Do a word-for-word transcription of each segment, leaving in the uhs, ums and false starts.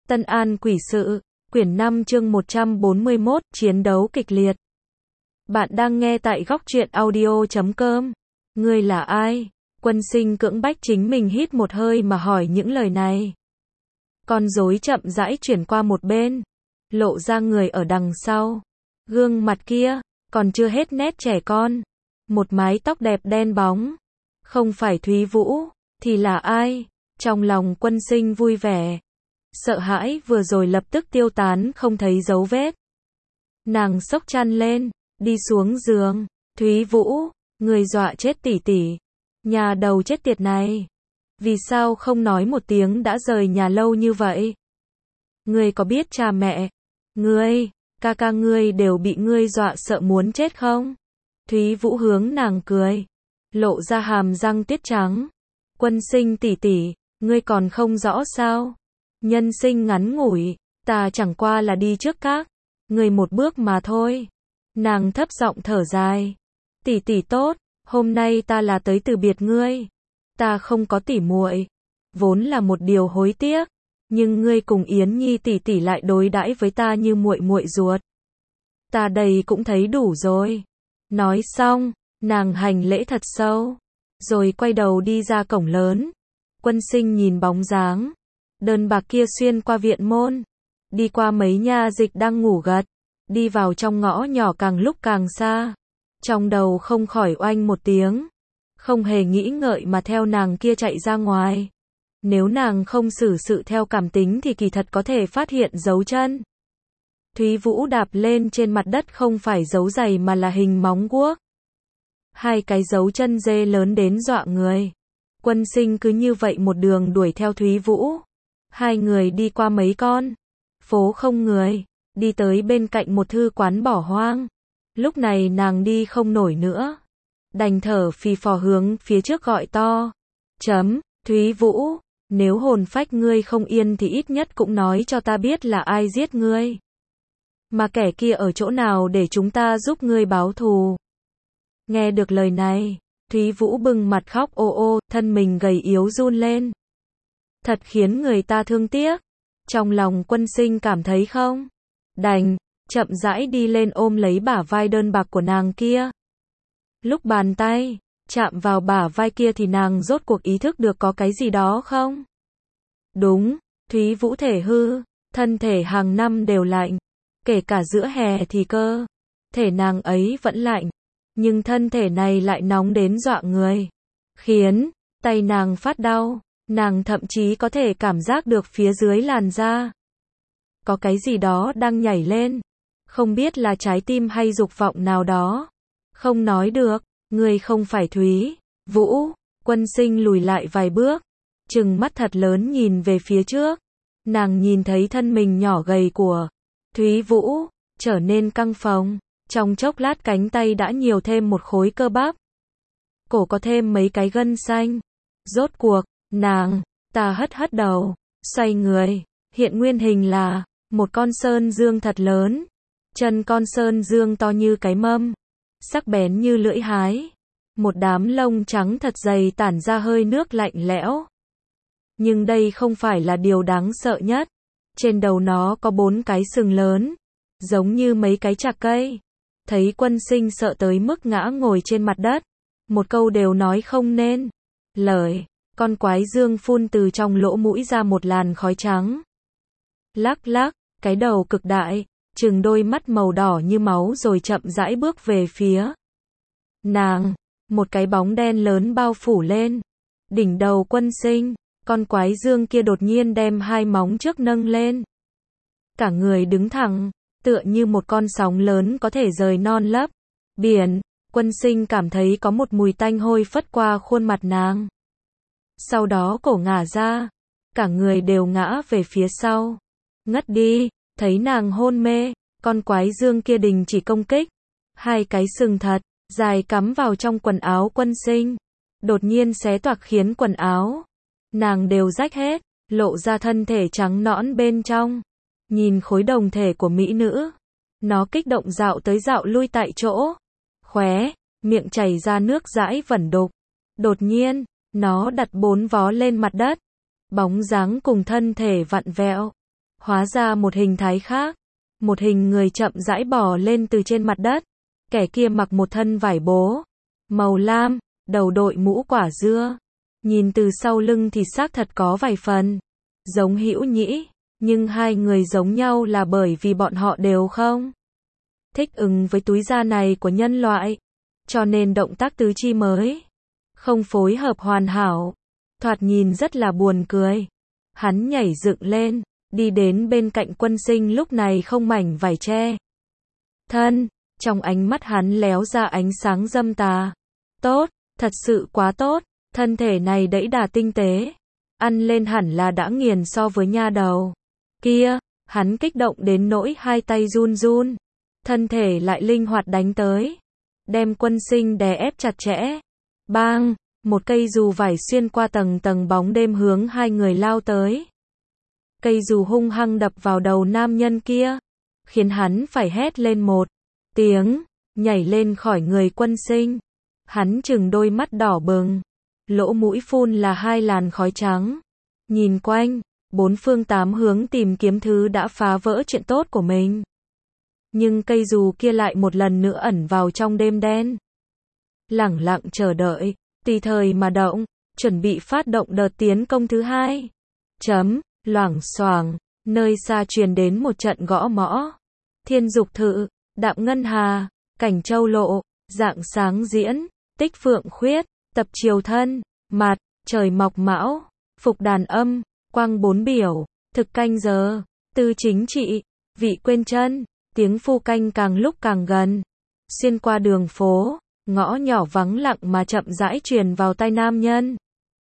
Tân An Quỷ Sự, quyển năm chương một trăm bốn mươi mốt, chiến đấu kịch liệt. Bạn đang nghe tại góc truyện audio chấm com. Ngươi là ai? Quân Sinh cưỡng bách chính mình hít một hơi mà hỏi những lời này. Con rối chậm rãi chuyển qua một bên, lộ ra người ở đằng sau. Gương mặt kia, còn chưa hết nét trẻ con. Một mái tóc đẹp đen bóng. Không phải Thúy Vũ, thì là ai? Trong lòng Quân Sinh vui vẻ. Sợ hãi vừa rồi lập tức tiêu tán không thấy dấu vết. Nàng xốc chăn lên, đi xuống giường. Thúy Vũ, người dọa chết tỷ tỷ. Nhà đầu chết tiệt này. Vì sao không nói một tiếng đã rời nhà lâu như vậy? Ngươi có biết cha mẹ, ngươi, ca ca ngươi đều bị ngươi dọa sợ muốn chết không? Thúy Vũ hướng nàng cười, lộ ra hàm răng tuyết trắng. Quân Sinh tỷ tỷ, ngươi còn không rõ sao? Nhân sinh ngắn ngủi, ta chẳng qua là đi trước các ngươi một bước mà thôi. Nàng thấp giọng thở dài. Tỷ tỷ tốt, hôm nay ta là tới từ biệt ngươi. Ta không có tỉ muội, vốn là một điều hối tiếc, nhưng ngươi cùng Yến Nhi tỷ tỷ lại đối đãi với ta như muội muội ruột. Ta đây cũng thấy đủ rồi. Nói xong, nàng hành lễ thật sâu, rồi quay đầu đi ra cổng lớn. Quân Sinh nhìn bóng dáng đơn bạc kia xuyên qua viện môn, đi qua mấy nha dịch đang ngủ gật, đi vào trong ngõ nhỏ càng lúc càng xa. Trong đầu không khỏi oanh một tiếng, không hề nghĩ ngợi mà theo nàng kia chạy ra ngoài. Nếu nàng không xử sự theo cảm tính thì kỳ thật có thể phát hiện dấu chân. Thúy Vũ đạp lên trên mặt đất không phải dấu giày mà là hình móng guốc. Hai cái dấu chân dê lớn đến dọa người. Quân Sinh cứ như vậy một đường đuổi theo Thúy Vũ. Hai người đi qua mấy con phố không người, đi tới bên cạnh một thư quán bỏ hoang. Lúc này nàng đi không nổi nữa, đành thở phì phò hướng phía trước gọi to. Chấm, Thúy Vũ, nếu hồn phách ngươi không yên thì ít nhất cũng nói cho ta biết là ai giết ngươi. Mà kẻ kia ở chỗ nào để chúng ta giúp ngươi báo thù. Nghe được lời này, Thúy Vũ bừng mặt khóc ô ô, thân mình gầy yếu run lên. Thật khiến người ta thương tiếc. Trong lòng Quân Sinh cảm thấy không đành, chậm rãi đi lên ôm lấy bả vai đơn bạc của nàng kia. Lúc bàn tay chạm vào bả vai kia thì nàng rốt cuộc ý thức được có cái gì đó không? Đúng, Thúy Vũ thể hư, thân thể hàng năm đều lạnh, kể cả giữa hè thì cơ thể nàng ấy vẫn lạnh, nhưng thân thể này lại nóng đến dọa người, khiến tay nàng phát đau. Nàng thậm chí có thể cảm giác được phía dưới làn da có cái gì đó đang nhảy lên, không biết là trái tim hay dục vọng nào đó. Không nói được, ngươi không phải Thúy Vũ. Quân Sinh lùi lại vài bước, trừng mắt thật lớn nhìn về phía trước. Nàng nhìn thấy thân mình nhỏ gầy của Thúy Vũ trở nên căng phồng, trong chốc lát cánh tay đã nhiều thêm một khối cơ bắp, cổ có thêm mấy cái gân xanh. Rốt cuộc nàng ta hất hất đầu, xoay người, hiện nguyên hình là một con sơn dương thật lớn. Chân con sơn dương to như cái mâm, sắc bén như lưỡi hái, một đám lông trắng thật dày tản ra hơi nước lạnh lẽo. Nhưng đây không phải là điều đáng sợ nhất. Trên đầu nó có bốn cái sừng lớn, giống như mấy cái chạc cây. Thấy Quân Sinh sợ tới mức ngã ngồi trên mặt đất, một câu đều nói không nên lời. Con quái dương phun từ trong lỗ mũi ra một làn khói trắng. Lắc lắc, cái đầu cực đại, trừng đôi mắt màu đỏ như máu rồi chậm rãi bước về phía nàng. Một cái bóng đen lớn bao phủ lên đỉnh đầu Quân Sinh. Con quái dương kia đột nhiên đem hai móng trước nâng lên, cả người đứng thẳng, tựa như một con sóng lớn có thể rời non lấp biển. Quân Sinh cảm thấy có một mùi tanh hôi phất qua khuôn mặt nàng. Sau đó cổ ngả ra, cả người đều ngã về phía sau, ngất đi. Thấy nàng hôn mê, con quái dương kia đình chỉ công kích. Hai cái sừng thật dài cắm vào trong quần áo Quân Sinh, đột nhiên xé toạc khiến quần áo nàng đều rách hết, lộ ra thân thể trắng nõn bên trong. Nhìn khối đồng thể của mỹ nữ, nó kích động dạo tới dạo lui tại chỗ, khóe miệng chảy ra nước dãi vẩn đục. Đột nhiên nó đặt bốn vó lên mặt đất, bóng dáng cùng thân thể vặn vẹo, hóa ra một hình thái khác. Một hình người chậm rãi bò lên từ trên mặt đất. Kẻ kia mặc một thân vải bố, màu lam, đầu đội mũ quả dưa. Nhìn từ sau lưng thì xác thật có vài phần giống Hữu Nhĩ, nhưng hai người giống nhau là bởi vì bọn họ đều không thích ứng với túi da này của nhân loại, cho nên động tác tứ chi mới không phối hợp hoàn hảo, thoạt nhìn rất là buồn cười. Hắn nhảy dựng lên, đi đến bên cạnh Quân Sinh lúc này không mảnh vải che thân, trong ánh mắt hắn léo ra ánh sáng dâm tà. Tốt, thật sự quá tốt, thân thể này đẫy đà tinh tế, ăn lên hẳn là đã nghiền so với nha đầu kia. Hắn kích động đến nỗi hai tay run run, thân thể lại linh hoạt đánh tới, đem Quân Sinh đè ép chặt chẽ. Bang, một cây dù vải xuyên qua tầng tầng bóng đêm hướng hai người lao tới. Cây dù hung hăng đập vào đầu nam nhân kia, khiến hắn phải hét lên một tiếng, nhảy lên khỏi người Quân Sinh. Hắn chừng đôi mắt đỏ bừng, lỗ mũi phun là hai làn khói trắng. Nhìn quanh, bốn phương tám hướng tìm kiếm thứ đã phá vỡ chuyện tốt của mình. Nhưng cây dù kia lại một lần nữa ẩn vào trong đêm đen. Lẳng lặng chờ đợi, tùy thời mà động, chuẩn bị phát động đợt tiến công thứ hai. Chấm, loảng xoảng, nơi xa truyền đến một trận gõ mõ. Thiên Dục Thự, Đạm Ngân Hà, Cảnh Châu Lộ, Rạng Sáng Diễn, Tích Phượng Khuyết, Tập Triều Thân, Mặt, Trời Mọc Mão, Phục Đàn Âm, Quang Bốn Biểu, Thực Canh Giờ, Tư Chính Trị, Vị Quên Chân. Tiếng phu canh càng lúc càng gần, xuyên qua đường phố, ngõ nhỏ vắng lặng mà chậm rãi truyền vào tai nam nhân.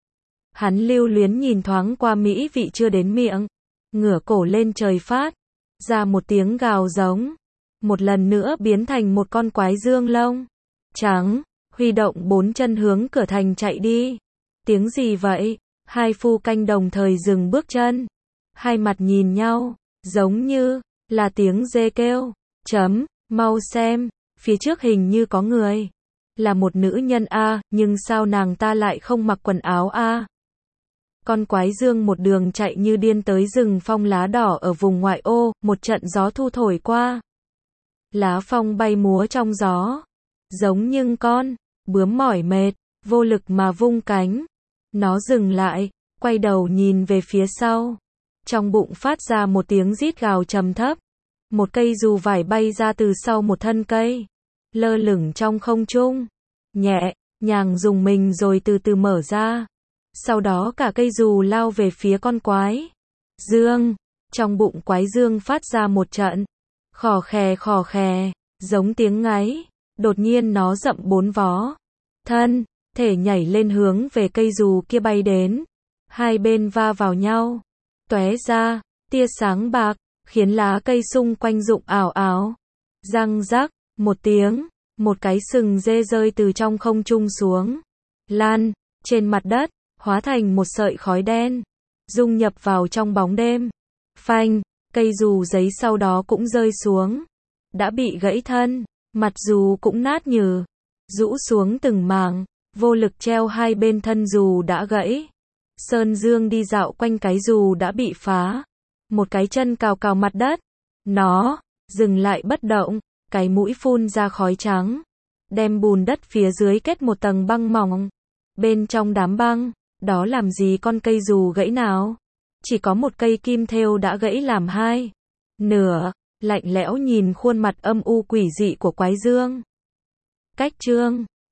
Hắn lưu luyến nhìn thoáng qua mỹ vị chưa đến miệng, ngửa cổ lên trời phát ra một tiếng gào giống, một lần nữa biến thành một con quái dương lông trắng, huy động bốn chân hướng cửa thành chạy đi. Tiếng gì vậy? Hai phu canh đồng thời dừng bước chân, hai mặt nhìn nhau, giống như là tiếng dê kêu. Chấm, mau xem, phía trước hình như có người. Là một nữ nhân a, nhưng sao nàng ta lại không mặc quần áo a? Con quái dương một đường chạy như điên tới rừng phong lá đỏ ở vùng ngoại ô, một trận gió thu thổi qua. Lá phong bay múa trong gió, giống như con bướm mỏi mệt, vô lực mà vung cánh. Nó dừng lại, quay đầu nhìn về phía sau. Trong bụng phát ra một tiếng rít gào trầm thấp. Một cây dù vải bay ra từ sau một thân cây, lơ lửng trong không trung, nhẹ nhàng dùng mình rồi từ từ mở ra. Sau đó cả cây dù lao về phía con quái dương. Trong bụng quái dương phát ra một trận khò khè khò khè, giống tiếng ngáy. Đột nhiên nó dậm bốn vó, thân thể nhảy lên hướng về cây dù kia bay đến. Hai bên va vào nhau, tóe ra tia sáng bạc, khiến lá cây xung quanh rụng ảo ảo. Răng rắc, một tiếng, một cái sừng dê rơi từ trong không trung xuống, lan trên mặt đất, hóa thành một sợi khói đen, dung nhập vào trong bóng đêm. Phanh, cây dù giấy sau đó cũng rơi xuống, đã bị gãy thân, mặt dù cũng nát nhừ, rũ xuống từng mảng, vô lực treo hai bên thân dù đã gãy. Sơn Dương đi dạo quanh cái dù đã bị phá, một cái chân cào cào mặt đất, nó dừng lại bất động, cái mũi phun ra khói trắng, đem bùn đất phía dưới kết một tầng băng mỏng. Bên trong đám băng, đó làm gì con cây dù gãy nào? Chỉ có một cây kim thêu đã gãy làm hai nửa, lạnh lẽo nhìn khuôn mặt âm u quỷ dị của quái dương. Cách chương